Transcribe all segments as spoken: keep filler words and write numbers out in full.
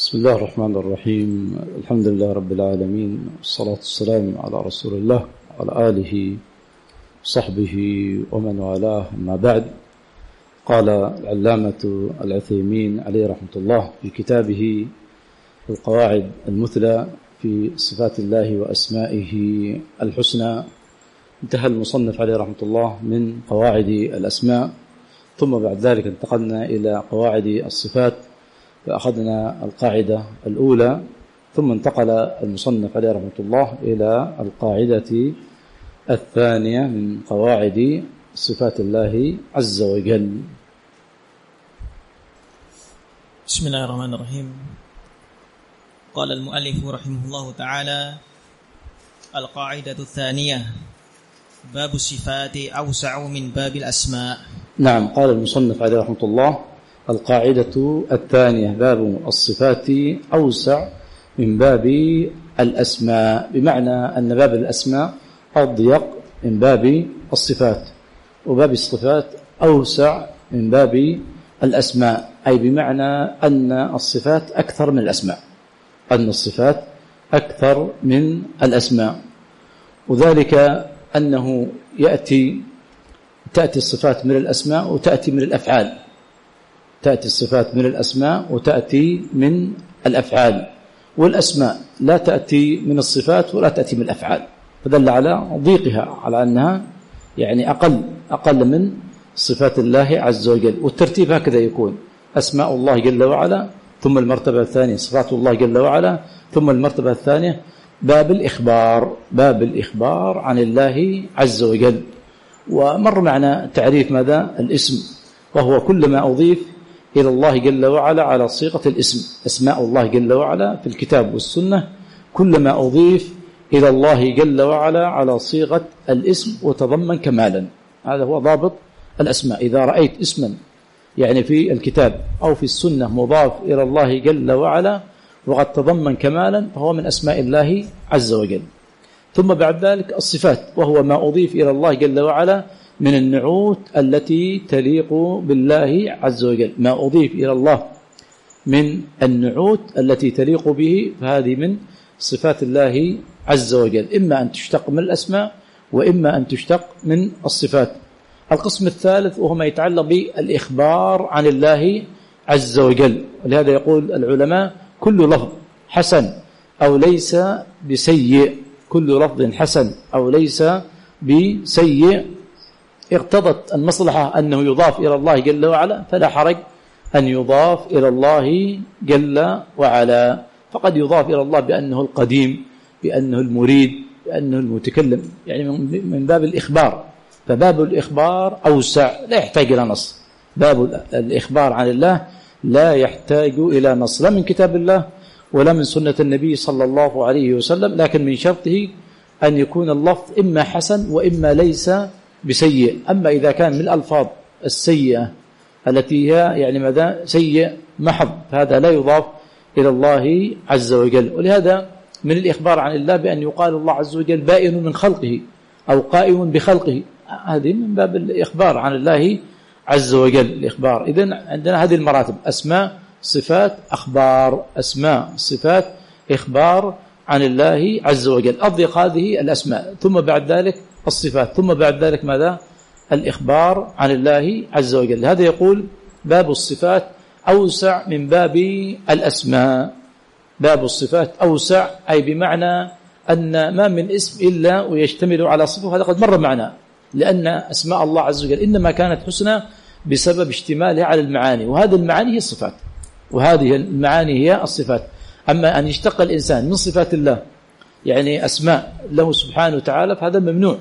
بسم الله الرحمن الرحيم. الحمد لله رب العالمين، والصلاة والسلام على رسول الله وعلى آله وصحبه ومن والاه. أما بعد، قال العلامة العثيمين عليه رحمة الله في كتابه القواعد المثلى في صفات الله وأسمائه الحسنى، انتهى المصنف عليه رحمة الله من قواعد الأسماء، ثم بعد ذلك انتقلنا إلى قواعد الصفات، فأخذنا القاعدة الأولى، ثم انتقل المصنف عليه رحمة الله إلى القاعدة الثانية من قواعد صفات الله عز وجل. بسم الله الرحمن الرحيم. قال المؤلف رحمه الله تعالى: القاعدة الثانية، باب الصفات أوسع من باب الأسماء. نعم، قال المصنف عليه رحمة الله: القاعدة الثانية، باب الصفات أوسع من باب الأسماء، بمعنى أن باب الأسماء أضيق من باب الصفات، وباب الصفات أوسع من باب الأسماء، أي بمعنى أن الصفات أكثر من الأسماء، أن الصفات أكثر من الأسماء، وذلك أنه يأتي تأتي الصفات من الأسماء وتأتي من الأفعال، تأتي الصفات من الأسماء وتأتي من الأفعال، والأسماء لا تأتي من الصفات ولا تأتي من الأفعال، فدل على ضيقها، على أنها يعني أقل أقل من صفات الله عز وجل. والترتيب هكذا يكون: أسماء الله جل وعلا، ثم المرتبة الثانية صفات الله جل وعلا، ثم المرتبة الثانية باب الإخبار، باب الإخبار عن الله عز وجل. ومر معنا تعريف ماذا الاسم، وهو كل ما أضيف إلى الله جل وعلا على صيغة الاسم. أسماء الله جل وعلا في الكتاب والسنة كل ما أضيف إلى الله جل وعلا على صيغة الاسم وتضمن كمالا، هذا هو ضابط الأسماء. إذا رأيت اسما يعني في الكتاب أو في السنة مضاف إلى الله جل وعلا وقد تضمن كمالا فهو من أسماء الله عز وجل. ثم بعد ذلك الصفات، وهو ما أضيف إلى الله جل وعلا من النعوت التي تليق بالله عز وجل، ما أضيف إلى الله من النعوت التي تليق به، فهذه من صفات الله عز وجل، إما أن تشتق من الأسماء وإما أن تشتق من الصفات. القسم الثالث وهو ما يتعلق بالإخبار عن الله عز وجل، ولهذا يقول العلماء: كل لفظ حسن أو ليس بسيء، كل لفظ حسن أو ليس بسيء اقتضت المصلحة أنه يضاف إلى الله جل وعلا فلا حرج أن يضاف إلى الله جل وعلا. فقد يضاف إلى الله بأنه القديم، بأنه المريد، بأنه المتكلم، يعني من باب الإخبار. فباب الإخبار أوسع، لا يحتاج إلى نص. باب الإخبار عن الله لا يحتاج إلى نص، لا من كتاب الله ولا من سنة النبي صلى الله عليه وسلم، لكن من شرطه أن يكون اللفظ إما حسن وإما ليس بسيء. أما إذا كان من الألفاظ السيئة التي هي يعني ماذا سيء محض، هذا لا يضاف إلى الله عز وجل. ولهذا من الإخبار عن الله بأن يقال الله عز وجل بائن من خلقه أو قائم بخلقه، هذه من باب الإخبار عن الله عز وجل. الإخبار إذن عندنا هذه المراتب: أسماء، صفات، أخبار. أسماء، صفات، إخبار عن الله عز وجل، أضيق هذه الأسماء، ثم بعد ذلك الصفات، ثم بعد ذلك ماذا الإخبار عن الله عز وجل. هذا يقول: باب الصفات أوسع من باب الأسماء. باب الصفات أوسع، أي بمعنى أن ما من اسم إلا ويشتمل على صفة، هذا قد مر معنا، لأن أسماء الله عز وجل إنما كانت حسنى بسبب اشتمالها على المعاني، وهذه المعاني هي الصفات، وهذه المعاني هي الصفات. أما أن يشتق الإنسان من صفات الله يعني أسماء له سبحانه وتعالى فهذا ممنوع،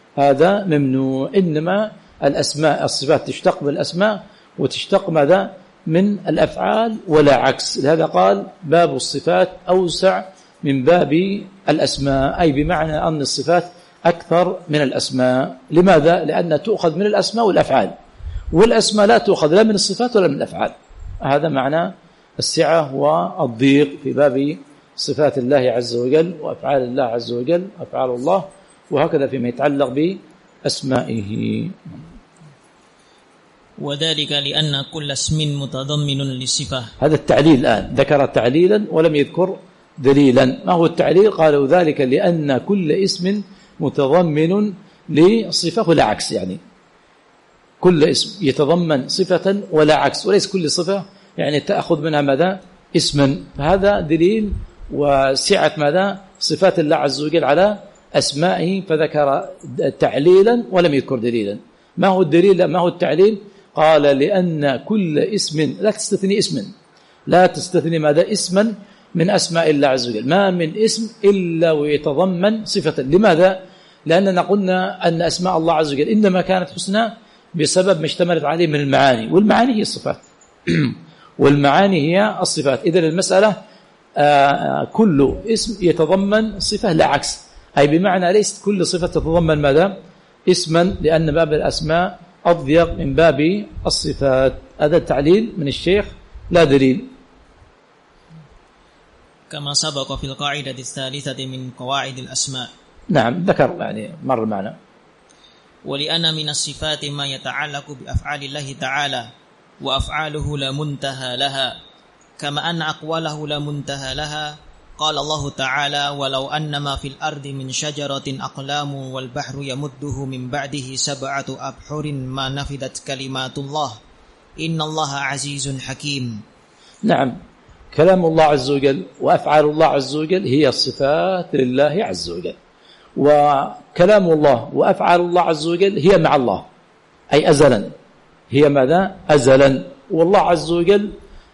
هذا ممنوع. إنما الأسماء الصفات تشتق من الأسماء وتشتق ماذا من الأفعال ولا عكس. لهذا قال: باب الصفات أوسع من باب الأسماء، أي بمعنى أن الصفات أكثر من الأسماء. لماذا؟ لأن تؤخذ من الأسماء والأفعال، والأسماء لا تؤخذ لا من الصفات ولا من الأفعال. هذا معنى السعة والضيق في باب صفات الله عز وجل وأفعال الله عز وجل، أفعال الله، وهكذا فيما يتعلق بأسمائه. وذلك لأن كل اسم متضمن للصفة. هذا التعليل الآن ذكر تعليلا ولم يذكر دليلا. ما هو التعليل؟ قالوا ذلك لأن كل اسم متضمن لصفة ولا عكس، يعني كل اسم يتضمن صفة ولا عكس، وليس كل صفة يعني تأخذ منها ماذا؟ اسما. فهذا دليل وسعة ماذا؟ صفات الله عز وجل على أسمائه، فذكر تعليلا ولم يذكر دليلا. ما هو الدليل؟ ما هو التعليل؟ قال لأن كل اسم، لا تستثني اسما، لا تستثني ماذا؟ اسما من أسماء الله عز وجل، ما من اسم إلا ويتضمن صفة. لماذا؟ لأننا قلنا أن أسماء الله عز وجل إنما كانت حسنى بسبب ما اشتملت عليه من المعاني، والمعاني هي الصفات والمعاني هي الصفات. إذن المسألة آه كل اسم يتضمن صفة لا عكس، أي بمعنى ليست كل صفة تتضمن ماذا؟ اسما، لأن باب الأسماء أضيق من باب الصفات. هذا التعليل من الشيخ، لا دليل. كما سبق في القاعدة الثالثة من قواعد الأسماء. نعم ذكر يعني مر معنا. ولأن من الصفات ما يتعلق بأفعال الله تعالى وأفعاله لا منتهى لها، كما أن أقواله لا منتهى لها. قال الله تعالى: ولو أن ما في الأرض من شجرة أقلام والبحر يمده من بعده سبعة أبحر ما نفدت كلمات الله إن الله عزيز حكيم. نعم، كلام الله عز وجل وأفعال الله عز وجل هي الصفات لله عز وجل، وكلام الله وأفعال الله عز وجل هي مع الله، أي أزلا، هي ماذا؟ أزلا. والله عز وجل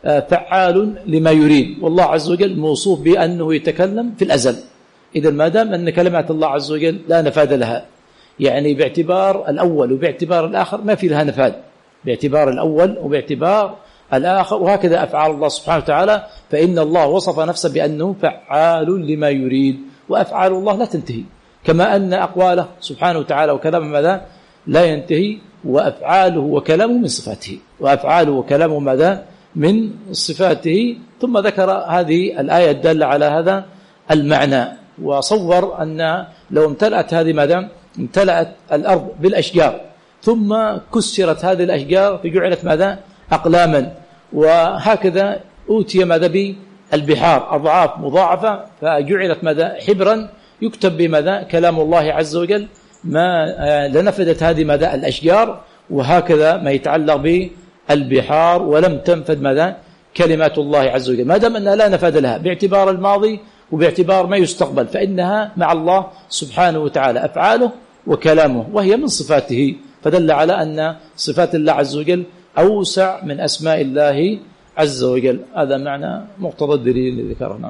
فعال لما يريد، والله عز وجل موصوف بأنه يتكلم في الأزل. إذا ما دام أن كلمات الله عز وجل لا نفاذ لها، يعني باعتبار الأول وباعتبار الآخر ما في لها نفاذ، باعتبار الأول وباعتبار الآخر، وهكذا أفعال الله سبحانه وتعالى، فإن الله وصف نفسه بأنه فعال لما يريد، وأفعال الله لا تنتهي، كما أن أقواله سبحانه وتعالى وكلامه ماذا؟ لا ينتهي، وأفعاله وكلامه من صفاته، وأفعاله وكلامه ماذا؟ من صفاته. ثم ذكر هذه الآية الدالة على هذا المعنى، وصور أن لو امتلأت هذه ماذا؟ امتلأت الأرض بالأشجار ثم كسرت هذه الأشجار فجعلت ماذا؟ أقلاما، وهكذا أوتي ماذا؟ بالبحار أضعاف مضاعفة فجعلت ماذا؟ حبرا يكتب بماذا؟ كلام الله عز وجل، ما لنفدت هذه ماذا؟ الأشجار، وهكذا ما يتعلق بالبحار ولم تنفد ماذا؟ كلمات الله عز وجل، ما دام أنها لا نفاد لها باعتبار الماضي وباعتبار ما يستقبل، فإنها مع الله سبحانه وتعالى أفعاله وكلامه، وهي من صفاته، فدل على أن صفات الله عز وجل أوسع من أسماء الله عز وجل. هذا معنى مقتضى الدليل الذي ذكرناه.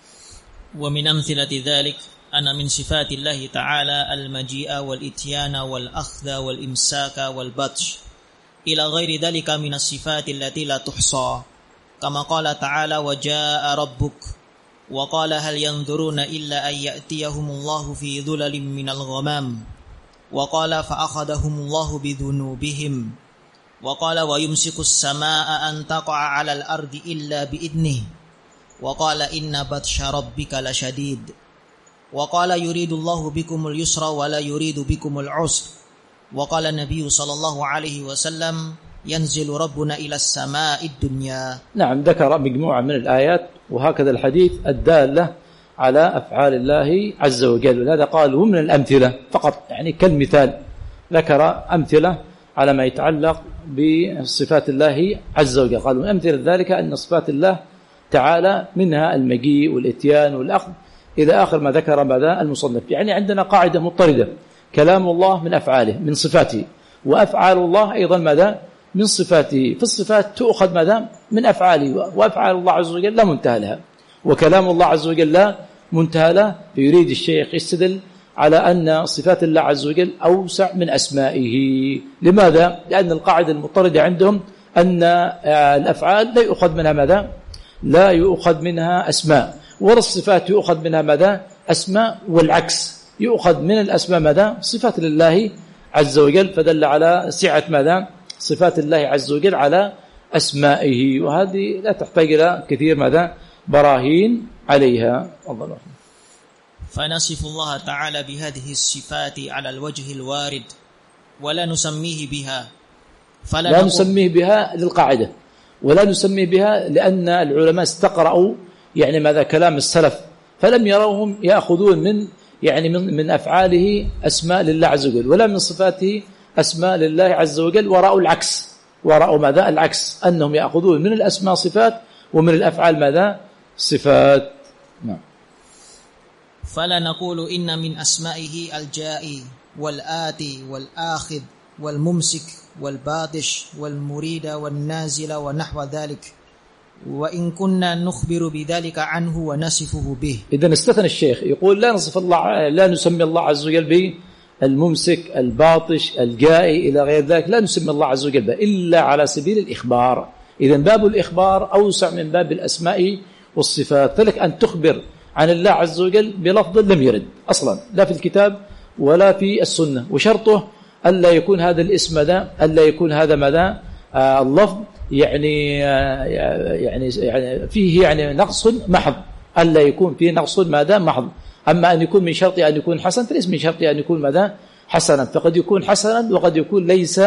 ومن أمثلة ذلك أن من صفات الله تعالى المجيء والإتيان والأخذ والإمساك والبطش إلى غير ذلك من الصفات التي لا تحصى، كما قال تعالى: وجاء ربك، وقال: هل ينظرون إلا أن يأتيهم الله في ظلل من الغمام، وقال: فأخذهم الله بذنوبهم، وقال: ويمسك السماء أن تقع على الأرض إلا بإذنه، وقال: إن بطش ربك لشديد، وقال: يريد الله بكم اليسر ولا يريد بكم العسر، وقال النبي صلى الله عليه وسلم: ينزل ربنا إلى السماء الدنيا. نعم، ذكر مجموعة من الآيات وهكذا الحديث الدالة على أفعال الله عز وجل، ولهذا قال ومن الأمثلة فقط، يعني كالمثال ذكر أمثلة على ما يتعلق بصفات الله عز وجل. قال من أمثلة ذلك أن صفات الله تعالى منها المجيء والإتيان والأخذ إلى آخر ما ذكر ماذا؟ المصنف. يعني عندنا قاعدة مضطردة، كلام الله من أفعاله من صفاته، وأفعال الله أيضا ماذا؟ من صفاته. في الصفات تؤخذ ماذا؟ من أفعاله، وأفعال الله عز وجل لا منتهى لها، وكلام الله عز وجل لا منتهى له. فيريد الشيخ يستدل على أن صفات الله عز وجل أوسع من أسمائه. لماذا؟ لأن القاعدة المضطردة عندهم أن الأفعال لا يؤخذ منها ماذا؟ لا يؤخذ منها أسماء، والصفات يؤخذ منها ماذا؟ أسماء، والعكس يؤخذ من الأسماء ماذا؟ صفات لله عز وجل، فدل على سعة ماذا؟ صفات الله عز وجل على أسمائه، وهذه لا تحتاج إلى كثير ماذا؟ براهين عليها. الله. فنصف الله تعالى بهذه الصفات على الوجه الوارد ولا نسميه بها، لا نسميه بها للقاعدة ولا نسميه بها لأن العلماء استقرأوا يعني ماذا كلام السلف فلم يروهم يأخذون من يعني من, من أفعاله أسماء لله عز وجل ولا من صفاته أسماء لله عز وجل، ورأوا العكس، ورأوا ماذا العكس أنهم يأخذون من الأسماء صفات ومن الأفعال ماذا صفات. نعم. فلا نقول إن من أسمائه الجائي والآتي والآخذ والممسك والباطش والمريد والنازل ونحو ذلك، وإن كنا نخبر بذلك عنه ونصفه به. إذن استثنى الشيخ يقول لا نصف الله، لا نسمي الله عز وجل بالممسك الباطش الجائي إلى غير ذلك، لا نسمي الله عز وجل به إلا على سبيل الإخبار. إذن باب الإخبار أوسع من باب الأسماء والصفات، فلك أن تخبر عن الله عز وجل بلفظ لم يرد أصلا لا في الكتاب ولا في السنة، وشرطه ألا يكون هذا الاسم ذا ألا يكون هذا ماذا آه اللفظ يعني آه يعني يعني فيه يعني نقص محض، ألا يكون فيه نقص ماذا محض. أما أن يكون من شرط أن يكون حسن فليس من شرط أن يكون ماذا حسنا، فقد يكون حسنا وقد يكون ليس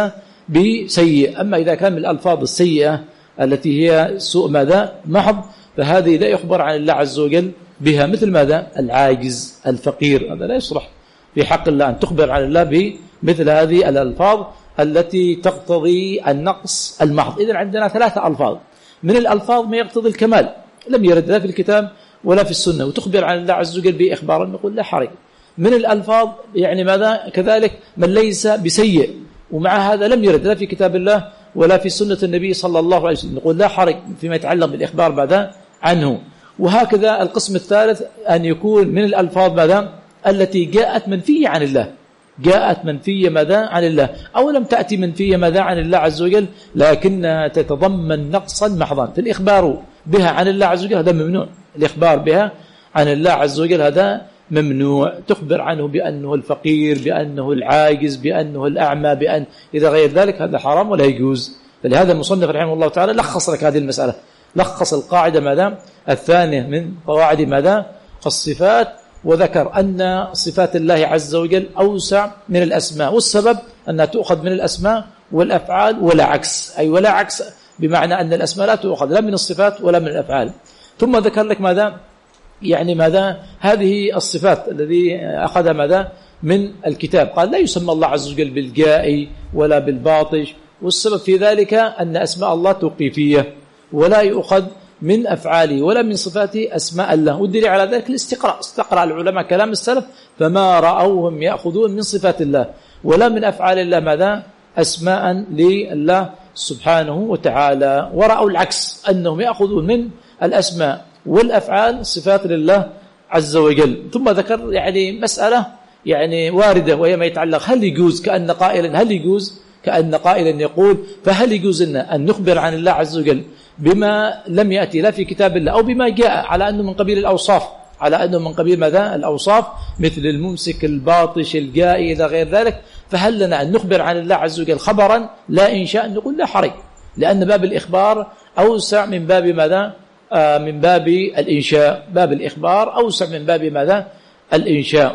بسيء. أما إذا كان من الألفاظ السيئة التي هي سوء ماذا محض فهذه لا يخبر عن الله عز وجل بها، مثل ماذا العاجز الفقير، هذا لا يصلح في حق الله أن تخبر عن الله بمثل هذه الألفاظ التي تقتضي النقص المحض. إذن عندنا ثلاثة ألفاظ، من الألفاظ ما يقتضي الكمال لم يرد لا في الكتاب ولا في السنة وتخبر عن الله عز وجل بإخبارا نقول لا حرج. من الألفاظ يعني ماذا كذلك من ليس بسيء ومع هذا لم يرد لا في كتاب الله ولا في سنة النبي صلى الله عليه وسلم نقول لا حرج فيما يتعلق بالإخبار بعد عنه. وهكذا القسم الثالث أن يكون من الألفاظ ماذا التي جاءت منفية عن الله، جاءت منفية ماذا عن الله أو لم تأتي منفية ماذا عن الله عز وجل لكنها تتضمن نقصا محضا، فالإخبار بها عن الله عز وجل هذا ممنوع، الإخبار بها عن الله عز وجل هذا ممنوع. تخبر عنه بأنه الفقير، بأنه العاجز، بأنه الأعمى، بأن إذا غير ذلك هذا حرام ولا يجوز. فلهذا المصنف رحمه الله تعالى لخص لك هذه المسألة، لخص القاعدة ماذا الثانية من قواعد ماذا الصفات، وذكر أن صفات الله عز وجل أوسع من الأسماء، والسبب أنها تؤخذ من الأسماء والأفعال ولا عكس، أي ولا عكس بمعنى أن الأسماء لا تؤخذ لا من الصفات ولا من الأفعال. ثم ذكر لك ماذا يعني ماذا هذه الصفات الذي أخذ ماذا من الكتاب، قال لا يسمى الله عز وجل بالجائي ولا بالباطش، والسبب في ذلك أن أسماء الله توقيفية ولا يؤخذ من أفعاله ولا من صفاته أسماء الله. والدليل على ذلك الاستقراء، استقرأ العلماء كلام السلف فما رأوهم يأخذون من صفات الله ولا من أفعال الله ماذا أسماء لله سبحانه وتعالى، ورأوا العكس أنهم يأخذون من الأسماء والأفعال صفات لله عز وجل. ثم ذكر يعني مسألة يعني واردة وهي ما يتعلق هل يجوز كأن قائلا هل يجوز كأن قائلا يقول فهل يجوز لنا أن نخبر عن الله عز وجل بما لم يأتي لا في كتاب الله أو بما جاء على أنه من قبيل الأوصاف، على أنه من قبيل ماذا الأوصاف مثل الممسك الباطش الجائي إلى غير ذلك، فهل لنا أن نخبر عن الله عز وجل خبرا لا إنشاء؟ نقول لا حرج، لأن باب الإخبار أوسع من باب ماذا آه من باب الإنشاء، باب الإخبار أوسع من باب ماذا الإنشاء.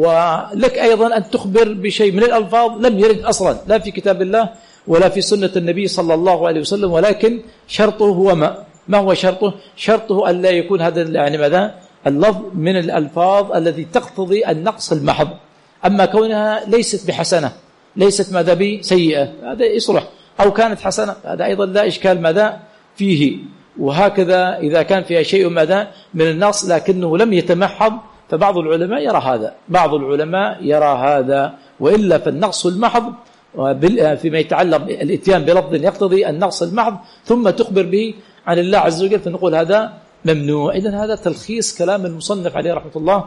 ولك أيضا أن تخبر بشيء من الألفاظ لم يرد أصلا لا في كتاب الله ولا في سنة النبي صلى الله عليه وسلم، ولكن شرطه هو ما ما هو شرطه شرطه أن لا يكون هذا يعني ماذا اللفظ من الألفاظ التي تقتضي النقص المحض. أما كونها ليست بحسنة ليست ماذا بسيئة هذا يصلح، أو كانت حسنة هذا أيضا لا إشكال ماذا فيه. وهكذا إذا كان فيها شيء ماذا من النقص لكنه لم يتمحض فبعض العلماء يرى هذا، بعض العلماء يرى هذا، وإلا فالنقص المحض فيما يتعلق الاتيان بلفظ يقتضي النقص المحض ثم تخبر به عن الله عز وجل فنقول هذا ممنوع. إذن هذا تلخيص كلام المصنف عليه رحمة الله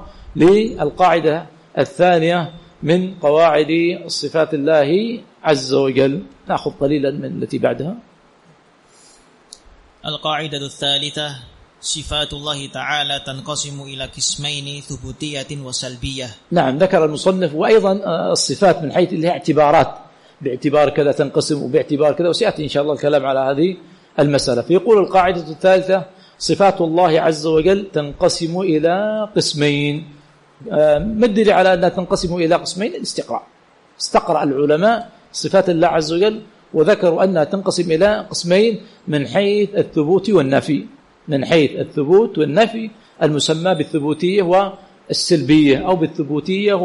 للقاعدة الثانية من قواعد صفات الله عز وجل. نأخذ قليلا من التي بعدها. القاعدة الثالثة صفات الله تعالى تنقسم إلى قسمين ثبوتية وسلبية. نعم ذكر المصنف وأيضا الصفات من حيث لها اعتبارات، باعتبار كذا تنقسم وباعتبار كذا، وسيأتي إن شاء الله الكلام على هذه المسألة. فيقول القاعدة الثالثة صفات الله عز وجل تنقسم إلى قسمين. ما الدليل على أنها تنقسم إلى قسمين؟ الاستقراء، استقرأ العلماء صفات الله عز وجل وذكروا أنها تنقسم إلى قسمين من حيث الثبوت والنفي، من حيث الثبوت والنفي المسمى بالثبوتية والسلبية أو بالثبوتية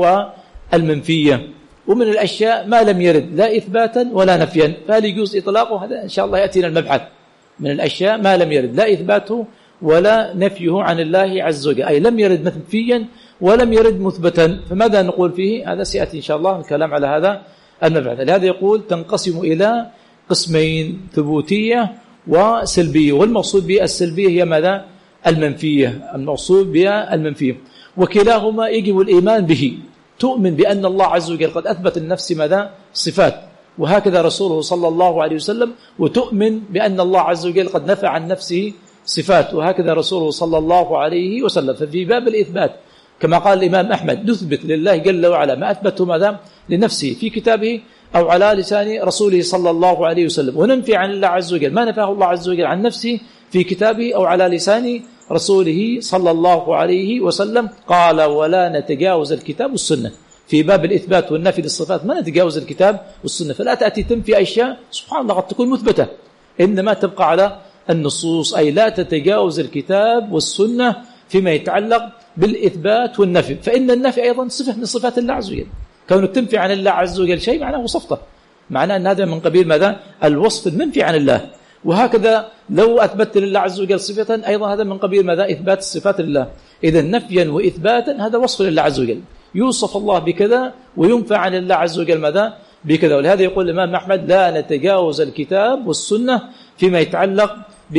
والمنفية. ومن الأشياء ما لم يرد لا إثباتا ولا نفيا، فهل يجوز إطلاقه؟ هذا إن شاء الله يأتينا المبحث. من الأشياء ما لم يرد لا إثباته ولا نفيه عن الله عز وجل، أي لم يرد منفيا ولم يرد مثبتا، فماذا نقول فيه؟ هذا سيأتي إن شاء الله الكلام على هذا المبحث. لهذا يقول تنقسم إلى قسمين، ثبوتية وسلبية، والمقصود بالسلبية هي ماذا؟ المنفية، المقصود بها المنفية، وكلاهما يجب الإيمان به. تؤمن بأن الله عز وجل قد أثبت النفس ماذا؟ صفات، وهكذا رسوله صلى الله عليه وسلم، وتؤمن بأن الله عز وجل قد نفى عن نفسه صفات، وهكذا رسوله صلى الله عليه وسلم. ففي باب الإثبات كما قال الإمام أحمد نثبت لله جل وعلا ما أثبته ماذا؟ لنفسه في كتابه أو على لسان رسوله صلى الله عليه وسلم، وننفي عن الله عز وجل ما نفاه الله عز وجل عن نفسه في كتابه أو على لسان رسوله صلى الله عليه وسلم. قال ولا نتجاوز الكتاب والسنة. في باب الإثبات والنفي للصفات ما نتجاوز الكتاب والسنة، فلا تأتي تنفي أشياء سبحان الله قد تكون مثبتة، إنما تبقى على النصوص، أي لا تتجاوز الكتاب والسنة فيما يتعلق بالإثبات والنفي. فإن النفي أيضا صفة من صفات الله عز وجل، كونك تنفي عن الله عز وجل شيء معناه وصفته، معناه أن هذا من قبيل ماذا؟ الوصف المنفي عن الله. وهكذا لو أثبت لله عز وجل صفة أيضا هذا من قبيل ماذا؟ إثبات الصفات لله. إذا نفيا وإثباتا هذا وصف لله عز وجل، يوصف الله بكذا وينفى عن الله عز وجل ماذا؟ بكذا. ولهذا يقول الإمام أحمد لا نتجاوز الكتاب والسنة فيما يتعلق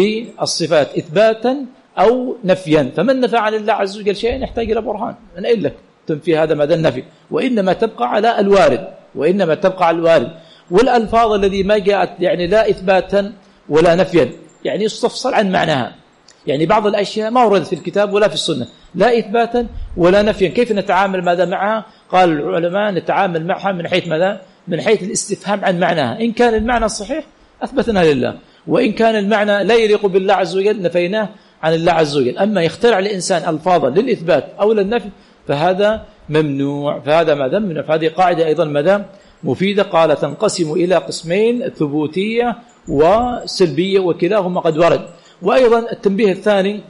بالصفات إثباتا أو نفيا. فمن نفى عن الله عز وجل شيئا يحتاج إلى برهان، من قال لك تنفي هذا ماذا؟ النفي. وإنما تبقى على الوارد، وإنما تبقى على الوارد. والألفاظ الذي ما جاءت يعني لا إثباتا ولا نفيا يعني يستفصل عن معناها، يعني بعض الأشياء ما وردت في الكتاب ولا في السنة لا إثباتا ولا نفيا، كيف نتعامل ماذا معها؟ قال العلماء نتعامل معها من حيث ماذا؟ من حيث الاستفهام عن معناها. إن كان المعنى صحيح أثبتنا لله، وإن كان المعنى لا يليق بالله عز وجل نفيناه عن الله عز وجل. أما يخترع الإنسان ألفاظا للإثبات أو للنفي فهذا ممنوع، فهذا ماذا؟ ممنوع. فهذه قاعدة أيضا ماذا؟ مفيدة. قال تنقسم إلى قسمين ثبوتية وسلبية وكلاهما قد ورد. وأيضا التنبيه الثاني،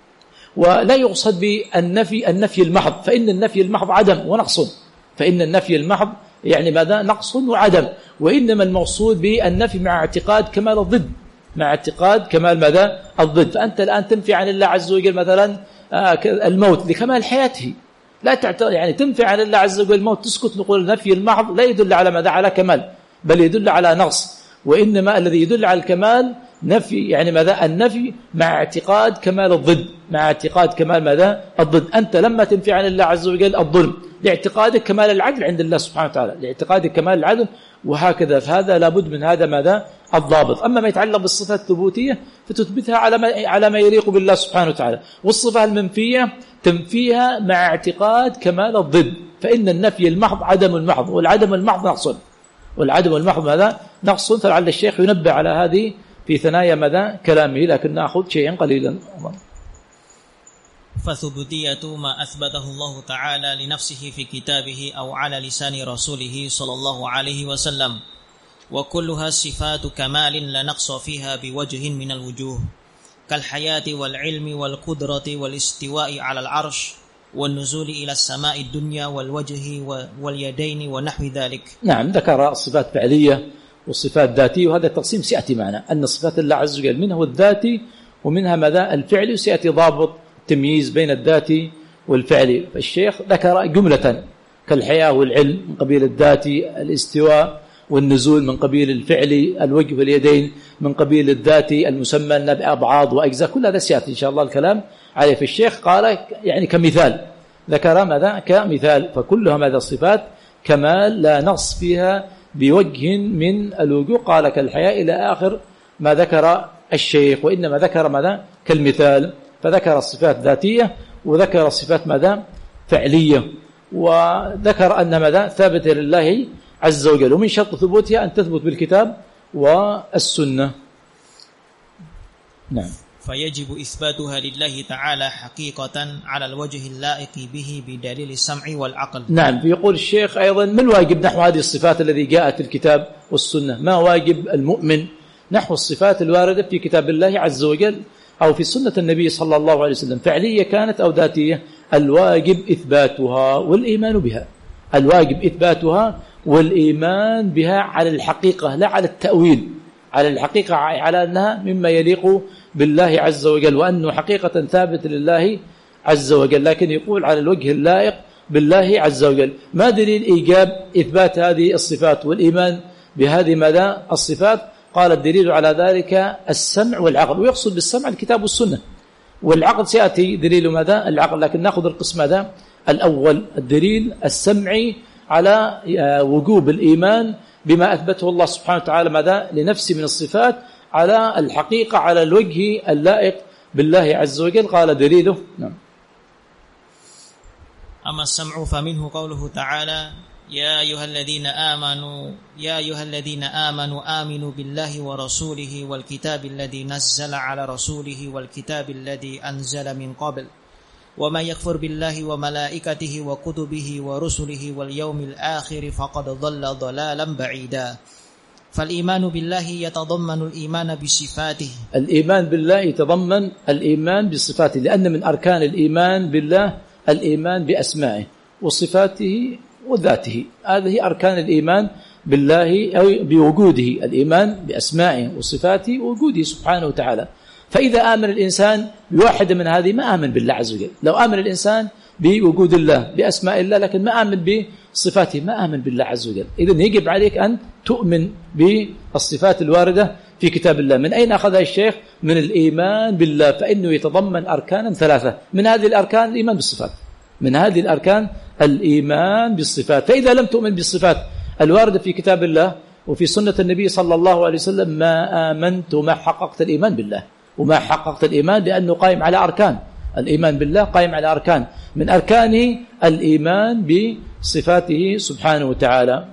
ولا يقصد بالنفي النفي المحض، فإن النفي المحض عدم ونقص، فإن النفي المحض يعني ماذا؟ نقص وعدم. وإنما المقصود بالنفي مع اعتقاد كمال الضد، مع اعتقاد كمال ماذا؟ الضد. فأنت الآن تنفي عن الله عز وجل مثلا الموت لكمال حياته، لا تعتقد يعني تنفي عن الله عز وجل الموت تسكت. نقول النفي المحض لا يدل على ماذا؟ على كمال، بل يدل على نقص. وإنما الذي يدل على الكمال نفي يعني ماذا؟ النفي مع اعتقاد كمال الضد، مع اعتقاد كمال ماذا؟ الضد. أنت لما تنفي عن الله عز وجل الظلم لاعتقادك كمال العدل عند الله سبحانه وتعالى، لاعتقادك كمال العدل، وهكذا. فهذا لابد من هذا ماذا؟ الضابط. أما ما يتعلق بالصفات الثبوتية فتثبتها على ما على ما يليق بالله سبحانه وتعالى، والصفة المنفية تنفيها مع اعتقاد كمال الضد. فإن النفي المحض عدم المحض، والعدم المحض نقص، والعدم المحض ماذا؟ نقص. فلعل الشيخ ينبه على هذه في ثنايا ماذا؟ كلامه، لكن نأخذ شيئا قليلا. فثبوتية ما أثبته الله تعالى لنفسه في كتابه أو على لسان رسوله صلى الله عليه وسلم، وكلها صفات كمال لا نقص فيها بوجه من الوجوه، كالحياة والعلم والقدرة والاستواء على العرش والنزول إلى السماء الدنيا والوجه واليدين ونحو ذلك. نعم، ذكر الصفات فعلية والصفات ذاتية، وهذا التقسيم سيأتي معنا أن صفات الله عز وجل منها الذاتي ومنها ماذا؟ الفعلي، وسيأتي ضابط تمييز بين الذاتي والفعلي. فالشيخ ذكر جملة كالحياة والعلم من قبيل الذاتي، الاستواء والنزول من قبيل الفعلي، الوجه واليدين من قبيل الذاتي المسمى بأبعاض وأجزاء. كل هذا سيأتي إن شاء الله الكلام عليه. في الشيخ قال يعني كمثال، ذكر ماذا؟ كمثال. فكلها ماذا؟ صفات كمال لا نقص فيها بوجه من الوجوه. قال كالحياة إلى آخر ما ذكر الشيخ، وإنما ذكر ماذا؟ كالمثال. فذكر الصفات ذاتية وذكر الصفات ماذا؟ فعلية، وذكر أن ماذا؟ ثابت لله عز وجل. ومن شرط ثبوتها أن تثبت بالكتاب والسنة. نعم. فيجب إثباتها لله تعالى حقيقة على الوجه اللائق به بدليل السمع والعقل. نعم. يقول الشيخ أيضا ما الواجب نحو هذه الصفات الذي جاءت في الكتاب والسنة؟ ما واجب المؤمن نحو الصفات الواردة في كتاب الله عز وجل أو في سنة النبي صلى الله عليه وسلم، فعلية كانت أو ذاتية؟ الواجب إثباتها والإيمان بها. الواجب إثباتها والإيمان بها على الحقيقة لا على التأويل، على الحقيقة، على أنها مما يليق بالله عز وجل وأنه حقيقة ثابت لله عز وجل، لكن يقول على الوجه اللائق بالله عز وجل. ما دليل إيجاب إثبات هذه الصفات والإيمان بهذه مدى الصفات؟ قال الدليل على ذلك السمع والعقل، ويقصد بالسمع الكتاب والسنة، والعقل سيأتي دليل ماذا؟ العقل، لكن نأخذ القسم ماذا؟ الأول الدليل السمعي على وجوب الإيمان بما أثبته الله سبحانه وتعالى ماذا؟ لنفسه من الصفات على الحقيقة على الوجه اللائق بالله عز وجل. قال دليله نعم. أما السمع فمنه قوله تعالى يا أيها الذين آمنوا يا أيها الذين آمنوا آمنوا بالله ورسوله والكتاب الذي نزل على رسوله والكتاب الذي أنزل من قبل ومن يكفر بالله وملائكته وكتبه ورسله واليوم الآخر فقد ضل ضلالا بعيدا. فالإيمان بالله يتضمن الإيمان بصفاته. الإيمان بالله يتضمن الإيمان بصفاته، لأن من أركان الإيمان بالله الإيمان بأسمائه وصفاته وذاته. هذه أركان الإيمان بالله أو بوجوده، الإيمان بأسمائه وصفاته ووجوده سبحانه وتعالى. فإذا آمن الإنسان بواحدة من هذه ما آمن بالله عز وجل. لو آمن الإنسان بوجود الله بأسماء الله لكن ما آمن بصفاته ما آمن بالله عز وجل. إذن يجب عليك أن تؤمن بالصفات الواردة في كتاب الله. من أين أخذها الشيخ؟ من الإيمان بالله، فإنه يتضمن أركانا ثلاثة. من هذه الأركان الإيمان بالصفات، من هذه الأركان الإيمان بالصفات. فإذا لم تؤمن بالصفات الواردة في كتاب الله وفي سنة النبي صلى الله عليه وسلم ما آمنت وما حققت الإيمان بالله، وما حققت الإيمان لأنه قائم على أركان. الإيمان بالله قائم على أركان، من أركانه الإيمان بصفاته سبحانه وتعالى.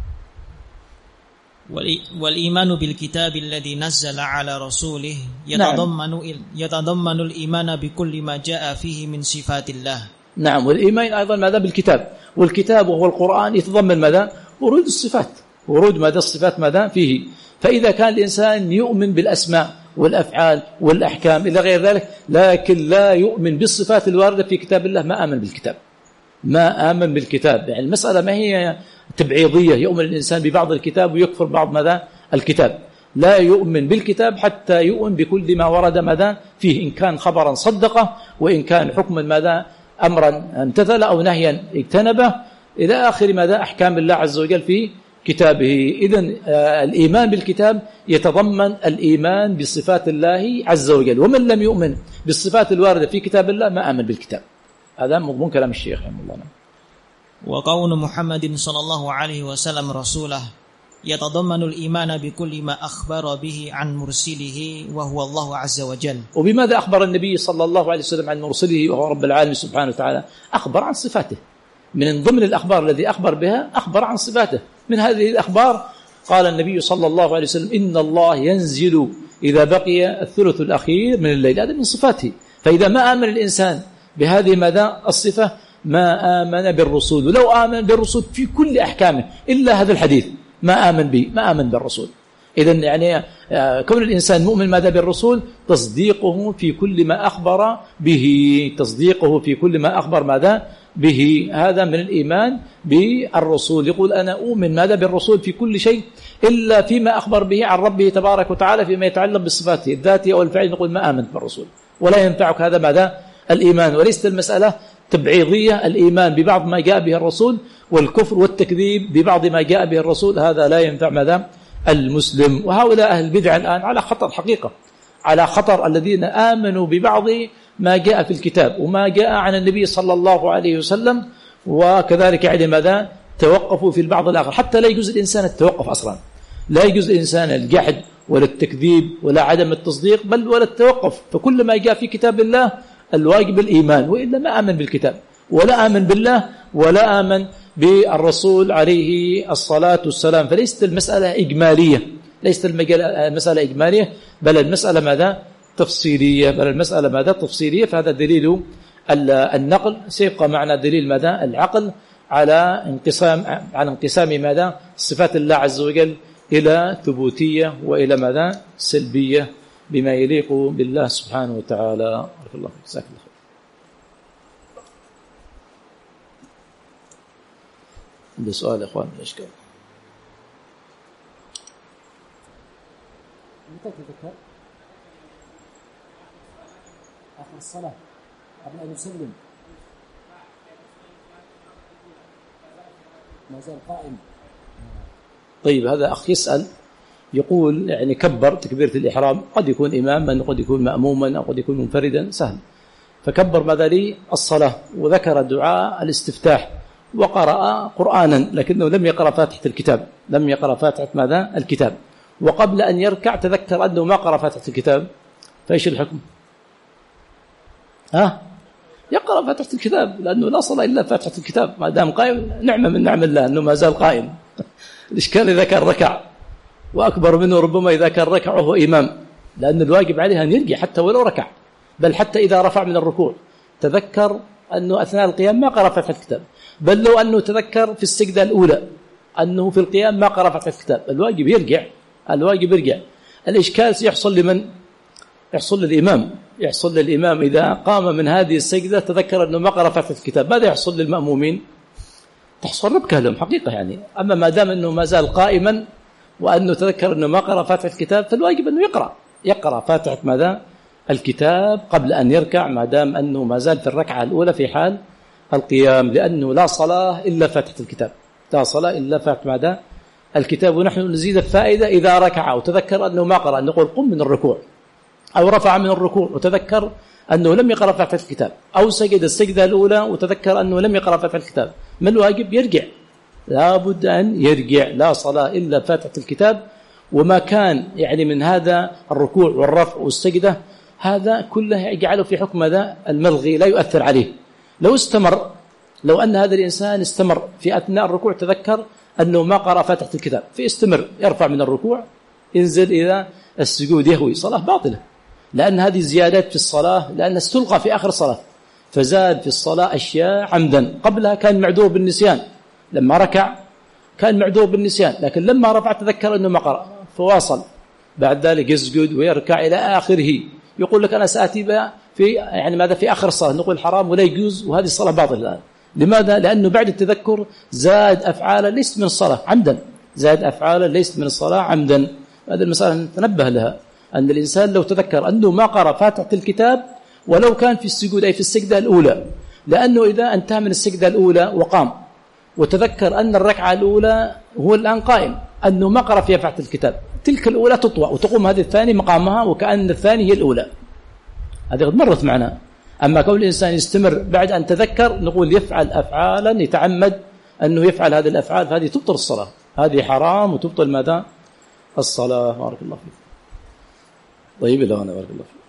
والإيمان بالكتاب الذي نزل على رسوله يتضمن نعم. يتضمن الإيمان بكل ما جاء فيه من صفات الله. نعم. والإيمان أيضا ماذا؟ بالكتاب، والكتاب وهو القرآن يتضمن ماذا؟ ورود الصفات، ورود ماذا؟ الصفات ماذا فيه. فإذا كان الإنسان يؤمن بالأسماء والأفعال والأحكام إلى غير ذلك لكن لا يؤمن بالصفات الواردة في كتاب الله ما آمن بالكتاب، ما آمن بالكتاب. يعني المسألة ما هي تبعيضية يؤمن الإنسان ببعض الكتاب ويكفر بعض ماذا؟ الكتاب. لا يؤمن بالكتاب حتى يؤمن بكل ما ورد ماذا فيه، إن كان خبرا صدقه وإن كان حكما ماذا؟ أمرا امتثل أو نهيا اجتنبه إلى آخر ماذا؟ أحكام الله عز وجل في كتابه. إذن الإيمان بالكتاب يتضمن الإيمان بصفات الله عز وجل، ومن لم يؤمن بالصفات الواردة في كتاب الله ما آمن بالكتاب. هذا مضمون كلام الشيخ رحمه الله. وقول محمد صلى الله عليه وسلم رسوله يتضمن الإيمان بكل ما أخبر به عن مرسله وهو الله عز وجل. وبماذا أخبر النبي صلى الله عليه وسلم عن مرسله وهو رب العالمين سبحانه وتعالى؟ أخبر عن صفاته. من ضمن الأخبار الذي أخبر بها أخبر عن صفاته. من هذه الأخبار قال النبي صلى الله عليه وسلم إن الله ينزل إذا بقي الثلث الأخير من الليل. هذا من صفاته. فإذا ما آمن الإنسان بهذه مدى الصفة ما آمن بالرسول، ولو آمن بالرسول في كل أحكامه إلا هذا الحديث ما آمن به، ما آمن بالرسول. إذن يعني كون الإنسان مؤمن ماذا بالرسول؟ تصديقه في كل ما أخبر به، تصديقه في كل ما أخبر ماذا به. هذا من الإيمان بالرسول. يقول أنا أؤمن ماذا بالرسول في كل شيء إلا فيما أخبر به عن ربه تبارك وتعالى فيما يتعلق بصفاته الذاتية والفعل. نقول ما آمنت بالرسول، ولا ينفعك هذا ماذا؟ الإيمان. وليست المسألة تبعيضية، الإيمان ببعض ما جاء به الرسول والكفر والتكذيب ببعض ما جاء به الرسول هذا لا ينفع ماذا؟ المسلم. وهؤلاء أهل البدع الآن على خطر حقيقة، على خطر الذين آمنوا ببعض ما جاء في الكتاب وما جاء عن النبي صلى الله عليه وسلم، وكذلك يعني ماذا؟ توقفوا في البعض الآخر. حتى لا يجوز الإنسان التوقف أصلا، لا يجوز الإنسان الجحد ولا التكذيب ولا عدم التصديق بل ولا التوقف. فكل ما جاء في كتاب الله الواجب الإيمان، وإلا ما آمن بالكتاب ولا آمن بالله ولا آمن بالرسول عليه الصلاة والسلام. فليست المسألة إجمالية، ليست المسألة إجمالية بل المسألة ماذا؟ تفصيلية، بل المسألة ماذا تفصيلية، فهذا دليل النقل. سيبقى معنا دليل ماذا العقل على انقسام على انقسام ماذا صفات الله عز وجل إلى ثبوتية وإلى ماذا سلبية بما يليق بالله سبحانه وتعالى. بارك الله فيك. جزاك الله خير. عندي سؤال يا اخوان الاشكال. متى تذكر آخر الصلاة قبل أن يسلم ما زال قائم. طيب هذا أخ يسأل يقول يعني كبر تكبيرة الإحرام، قد يكون إماما قد يكون مأموما أو قد يكون منفردا، سهل، فكبر ماذا لي الصلاة وذكر دعاء الاستفتاح وقرأ قرآنا لكنه لم يقرأ فاتحة الكتاب، لم يقرأ فاتحة ماذا الكتاب، وقبل أن يركع تذكر أنه ما قرأ فاتحة الكتاب، فإيش الحكم؟ ها يقرأ فاتحة الكتاب لأنه لا صلاة إلا فاتحة الكتاب، ما دام قائم نعمة من نعم الله أنه ما زال قائم. الإشكال إذا كان ركع، وأكبر منه ربما إذا كان ركع وهو إمام، لأن الواجب عليه أن يرجع حتى ولو ركع، بل حتى إذا رفع من الركوع تذكر أنه أثناء القيام ما قرأ فاتحة الكتاب، بل لو أنه تذكر في السجدة الأولى أنه في القيام ما قرأ فاتحة الكتاب، الواجب يرجع، الواجب يرجع. الإشكال سيحصل لمن؟ يحصل للإمام، يحصل للإمام إذا قام من هذه السجدة تذكر أنه ما قرأ فاتحة الكتاب، ماذا يحصل للمأمومين؟ تحصل ربكة لهم حقيقة يعني. أما ما دام أنه ما زال قائما وأنه تذكر أنه ما قرأ فاتحة الكتاب فالواجب أنه يقرأ يقرأ فاتحة ماذا الكتاب قبل أن يركع، ما دام أنه ما زال في الركعة الأولى في حال القيام، لأنه لا صلاة إلا فاتحة الكتاب، لا صلاة إلا فاتحة ماذا الكتاب. ونحن نزيد الفائدة إذا ركع وتذكر أنه ما قرأ نقول قم من الركوع، أو رفع من الركوع وتذكر أنه لم يقرأ فاتحة الكتاب، أو سجد السجدة الأولى وتذكر أنه لم يقرأ فاتحة الكتاب، ما الواجب؟ يرجع، لا بد أن يرجع، لا صلاة إلا فاتحة الكتاب. وما كان يعني من هذا الركوع والرفع والسجدة هذا كله يجعله في حكم هذا الملغي لا يؤثر عليه. لو استمر، لو أن هذا الإنسان استمر في أثناء الركوع تذكر أنه ما قرأ فاتحة الكتاب فيستمر يرفع من الركوع ينزل إلى السجود يهوي، صلاة باطلة، لأن هذه زيادات في الصلاة، لأن استلقى في آخر الصلاة فزاد في الصلاة أشياء عمدا. قبلها كان معذور بالنسيان، لما ركع كان معذور بالنسيان، لكن لما رفع تذكر أنه ما قرأ فواصل، بعد ذلك يسجد ويركع إلى آخره. يقول لك أنا سأتي في يعني ماذا في آخر الصلاة، نقول حرام ولا يجوز وهذه الصلاة باطلة الآن. لماذا؟ لأنه بعد التذكر زاد أفعالا ليست من الصلاة عمدا، زاد أفعالا ليست من الصلاة عمدا. هذه المسألة نتنبه لها، أن الإنسان لو تذكر أنه ما قرأ فاتحة الكتاب ولو كان في السجود أي في السجدة الأولى، لأنه إذا انتهى من السجدة الأولى وقام وتذكر أن الركعة الأولى هو الآن قائم أنه ما قرأ فيها فاتحة الكتاب، تلك الأولى تطوى وتقوم هذه الثانية مقامها وكأن الثانية هي الأولى. هذه قد مرت معنا. أما كون الإنسان يستمر بعد أن تذكر نقول يفعل أفعالا يتعمد أنه يفعل هذه الأفعال، فهذه تبطل الصلاة، هذه حرام وتبطل ماذا الصلاة. بارك الله فيك. طيب الله أنا بارك الله فيك.